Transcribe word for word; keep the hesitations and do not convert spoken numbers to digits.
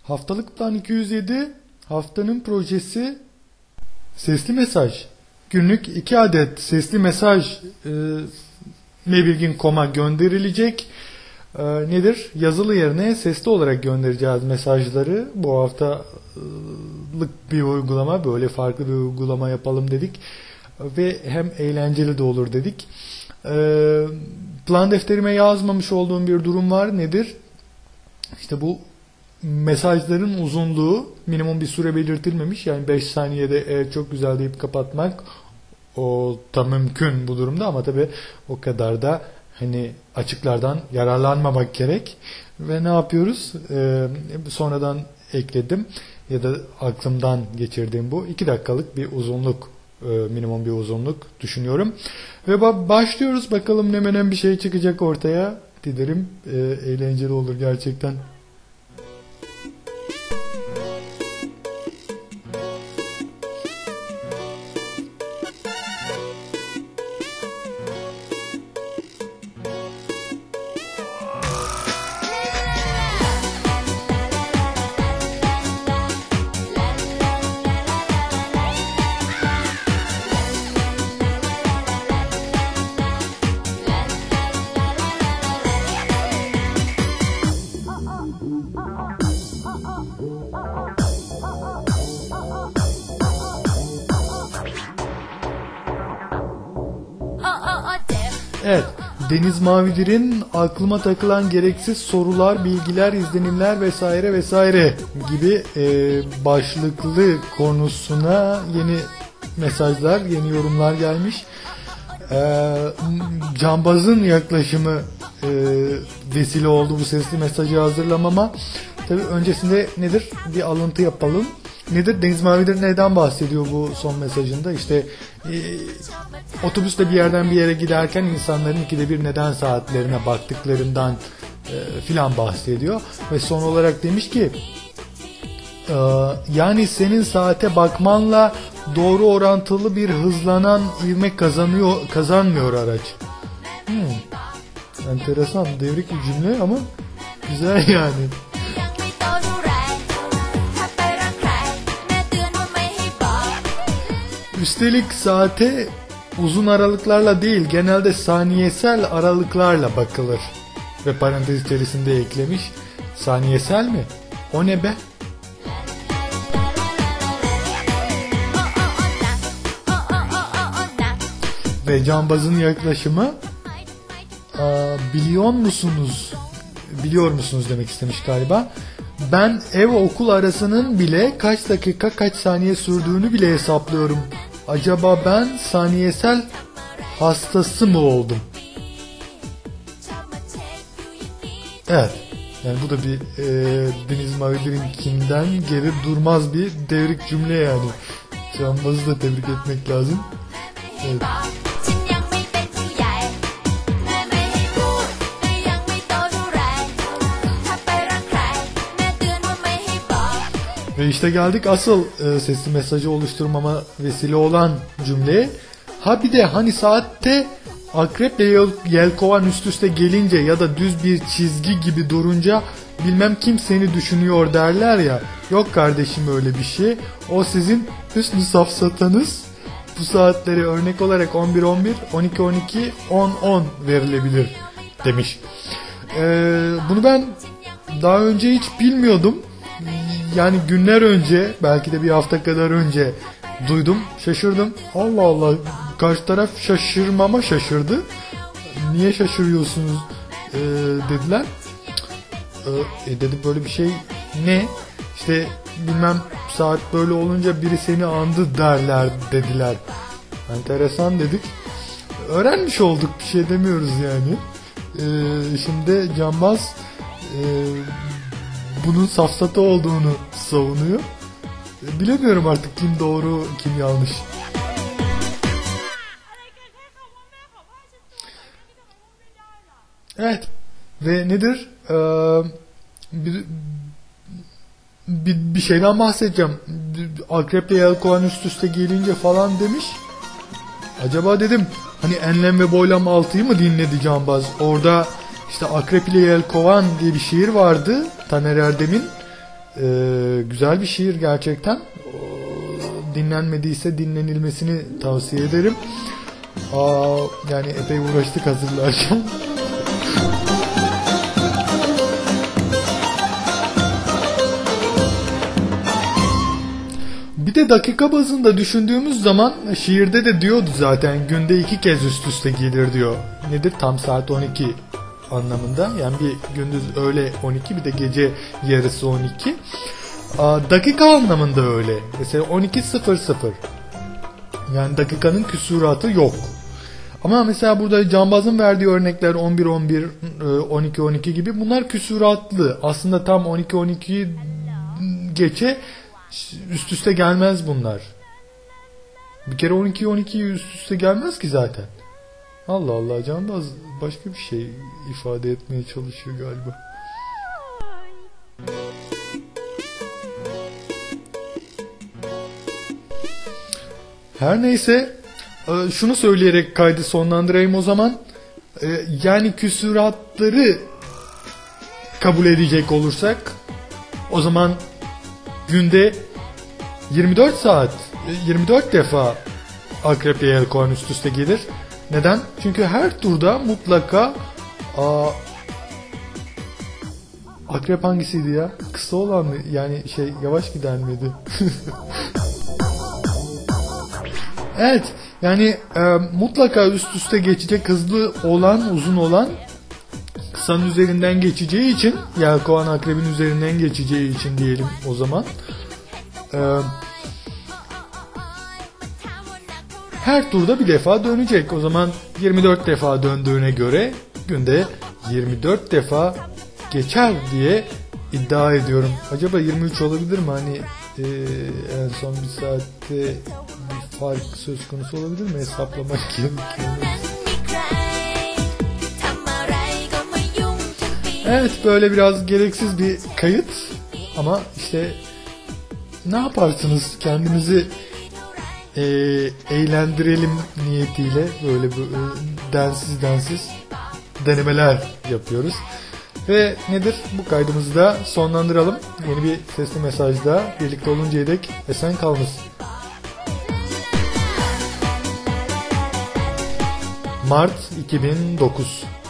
Haftalık Plan iki yüz yedi, haftanın projesi sesli mesaj. Günlük iki adet sesli mesaj e, mebilgin nokta com'a gönderilecek. E, nedir? Yazılı yerine sesli olarak göndereceğiz mesajları. Bu haftalık bir uygulama, böyle farklı bir uygulama yapalım dedik. Ve hem eğlenceli de olur dedik. E, plan defterime yazmamış olduğum bir durum var. Nedir? İşte bu mesajların uzunluğu minimum bir süre belirtilmemiş. Yani beş saniyede e, çok güzel deyip kapatmak o da mümkün bu durumda, ama tabii o kadar da hani açıklardan yararlanmamak gerek. Ve ne yapıyoruz? Ee, sonradan ekledim ya da aklımdan geçirdiğim bu iki dakikalık bir uzunluk, e, minimum bir uzunluk düşünüyorum. Ve ba- başlıyoruz. Bakalım ne menen bir şey çıkacak ortaya. Dilerim e, eğlenceli olur gerçekten. Evet, Deniz Mavidir'in aklıma takılan gereksiz sorular, bilgiler, izlenimler vesaire vesaire gibi e, başlıklı konusuna yeni mesajlar, yeni yorumlar gelmiş. E, Cambaz'ın yaklaşımı e, vesile oldu bu sesli mesajı hazırlamama. Tabii öncesinde nedir? Bir alıntı yapalım. Nedir? Deniz Mavidir neden bahsediyor bu son mesajında? İşte e, otobüsle bir yerden bir yere giderken insanların ikide bir neden saatlerine baktıklarından e, filan bahsediyor. Ve son olarak demiş ki e, yani senin saate bakmanla doğru orantılı bir hızlanan ivme kazanıyor, kazanmıyor araç. Hmm. Enteresan, devrik bir cümle ama güzel yani. Üstelik saate uzun aralıklarla değil, genelde saniyesel aralıklarla bakılır. Ve parantez içerisinde eklemiş. Saniyesel mi? O ne be? Ve Cambaz'ın yaklaşımı aa, biliyor musunuz? Biliyor musunuz demek istemiş galiba. Ben ev okul arasının bile kaç dakika kaç saniye sürdüğünü bile hesaplıyorum. Acaba ben saniyesel hastası mı oldum? Evet. Yani bu da bir e, Deniz Mavidir'inkinden geri durmaz bir devrik cümle yani. Cambaz'ı da tebrik etmek lazım. Evet. Ve işte geldik asıl e, sesli mesajı oluşturmama vesile olan cümleye. Ha bir de hani saatte akreple yel, yelkovan üst üste gelince ya da düz bir çizgi gibi durunca bilmem kim seni düşünüyor derler ya. Yok kardeşim öyle bir şey. O sizin hüsnü safsatanız. Bu saatleri örnek olarak on bir on bir, on iki on iki, on on verilebilir demiş. Ee, bunu ben daha önce hiç bilmiyordum. Yani günler önce, belki de bir hafta kadar önce duydum, şaşırdım. Allah Allah, karşı taraf şaşırmama şaşırdı. Niye şaşırıyorsunuz ee, dediler. E, dedim böyle bir şey ne? İşte bilmem saat böyle olunca biri seni andı derler dediler. Enteresan dedik. Öğrenmiş olduk, bir şey demiyoruz yani. E, şimdi Cambaz e, bunun safsata olduğunu savunuyor. Bilemiyorum artık kim doğru kim yanlış. Evet. Ve nedir? Ee, bir, bir, bir şeyden bahsedeceğim. Akreple yelkovan üst üste gelince falan demiş. Acaba dedim hani enlem ve boylam altıyı mı dinledi Cambaz? Orada işte Akrep ile Yelkovan diye bir şiir vardı. Taner Erdem'in. Ee, güzel bir şiir gerçekten. Dinlenmediyse dinlenilmesini tavsiye ederim. Aa, yani epey uğraştık hazırlarken. Bir de dakika bazında düşündüğümüz zaman şiirde de diyordu zaten, günde iki kez üst üste gelir diyor. Nedir? Tam saat on iki anlamında. Yani bir gündüz öğle on iki, bir de gece yarısı on iki. Aa, dakika anlamında öyle. Mesela on iki sıfır sıfır. Yani dakikanın küsuratı yok. Ama mesela burada Canbaz'ın verdiği örnekler on bir on bir, on iki on iki gibi, bunlar küsuratlı. Aslında tam on iki on iki geçe üst üste gelmez bunlar. Bir kere on iki on iki üst üste gelmez ki zaten. Allah Allah, Canbaz başka bir şey ifade etmeye çalışıyor galiba. Her neyse, şunu söyleyerek kaydı sonlandırayım o zaman. Yani küsuratları kabul edecek olursak, o zaman günde yirmi dört saat, yirmi dört defa Akrep ve Yelkovan üst üste gelir. Neden? Çünkü her turda mutlaka aa, Akrep hangisiydi ya? Kısa olan mı? Yani şey, yavaş giden miydi? Evet, yani e, mutlaka üst üste geçecek, hızlı olan, uzun olan kısanın üzerinden geçeceği için, Yelkovan Akrebin üzerinden geçeceği için diyelim o zaman. E, her turda bir defa dönecek. O zaman yirmi dört defa döndüğüne göre günde yirmi dört defa geçer diye iddia ediyorum. Acaba yirmi üç olabilir mi? Hani e, en son bir saatte bir fark söz konusu olabilir mi? Hesaplamak gerekiyor. Evet, böyle biraz gereksiz bir kayıt ama işte ne yaparsınız, kendimizi e, eğlendirelim niyetiyle böyle, böyle densiz densiz denemeler yapıyoruz. Ve nedir? Bu kaydımızı da sonlandıralım. Yeni bir sesli mesajda birlikte oluncaya dek esen kalınız. Mart iki bin dokuz